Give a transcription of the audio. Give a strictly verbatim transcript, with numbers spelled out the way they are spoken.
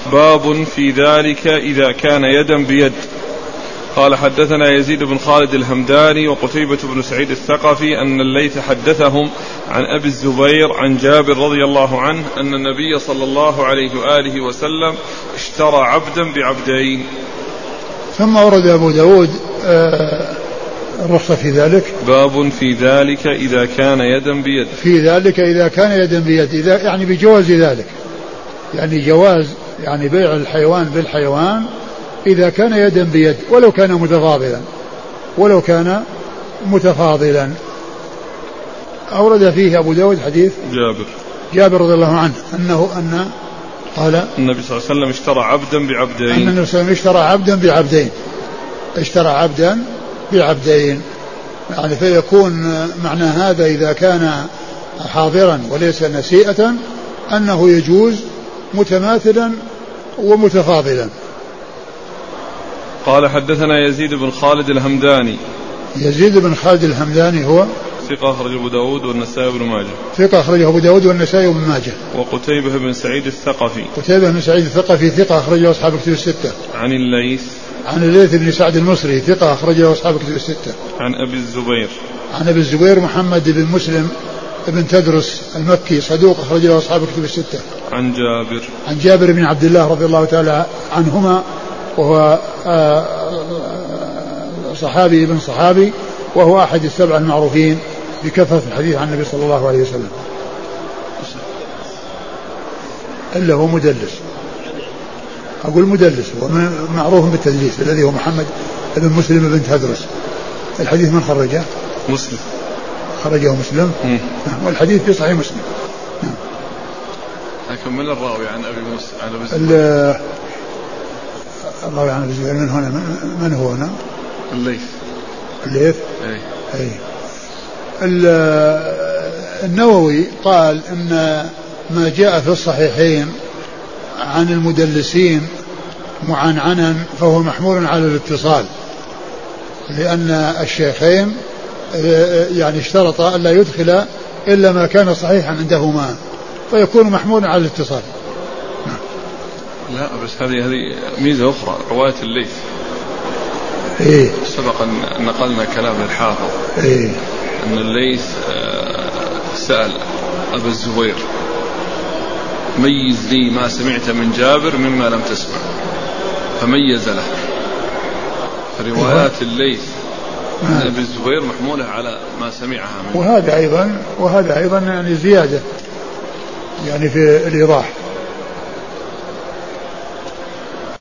باب في ذلك إذا كان يدا بيد. قال حدثنا يزيد بن خالد الهمداني وقتيبة بن سعيد الثقفي أن الليث حدثهم عن أبي الزبير عن جابر رضي الله عنه أن النبي صلى الله عليه وآله وسلم اشترى عبدا بعبدين. ثم ورد أبو داود الرخصة في ذلك. باب في ذلك إذا كان يدا بيد. في ذلك إذا كان يدا بيد، إذا يعني بجواز ذلك، يعني جواز يعني بيع الحيوان بالحيوان إذا كان يدا بيد ولو كان متفاضلا ولو كان متفاضلا. أورد فيه أبو داود حديث جابر جابر رضي الله عنه أنه أن قال النبي صلى الله عليه وسلم اشترى عبدا بعبدين. أن النبي صلى الله عليه وسلم اشترى عبدا بعبدين اشترى عبدا بعبدين يعني فيكون معنى هذا إذا كان حاضرا وليس نسيئة أنه يجوز متماثلا ومتفاضلا. قال حدثنا يزيد بن خالد الهمداني. يزيد بن خالد الهمداني هو ثقة أخرجه أبو داود والنسائي بن ماجه. ثقة أخرجه أبو داود والنسائي بن ماجه. وقتيبة بن سعيد الثقفي. قتيبة بن سعيد الثقفي ثقة أخرجه أصحاب الكتب الستة. عن الليث. عن الليث بن سعد المصري ثقة أخرجه أصحاب الكتب الستة. عن أبي الزبير. عن أبي الزبير محمد بن مسلم بن تدرس المكي صدوق أخرجه أصحاب الكتب الستة. عن جابر. عن جابر بن عبد الله رضي الله تعالى عنهما وهو صحابي ابن صحابي وهو أحد السبع المعروفين بكثرة الحديث عن النبي صلى الله عليه وسلم، إلا هو مدلس. أقول مدلس ومعروف بالتدليس الذي هو محمد بن مسلم بن تدرس. الحديث من خرجه؟ مسلم. خرجه مسلم. م. والحديث في صحيح مسلم. لكن من الراوي عن أبي مسلم عن أبي الزبير؟ الراوي عن أبي الزبير من هنا من هو هنا؟ الليث. الليث. أي. أي. النووي قال إن ما جاء في الصحيحين عن المدلسين معنعنا فهو محمول على الاتصال، لأن الشيخين يعني اشترطا ألا يدخل إلا ما كان صحيحا عندهما فيكون محمولا على الاتصال. لا بس هذه هذه ميزة أخرى رواية الليث. إيه؟ سبق أن نقلنا كلام الحافظ. إيه؟ أن الليث سأل أبا الزبير ميز لي ما سمعت من جابر مما لم تسمع، فميز له. فروايات الليث عن أبي الزبير محمولة على ما سمعها منه. وهذا أيضا وهذا أيضا يعني زيادة يعني في الإيضاح.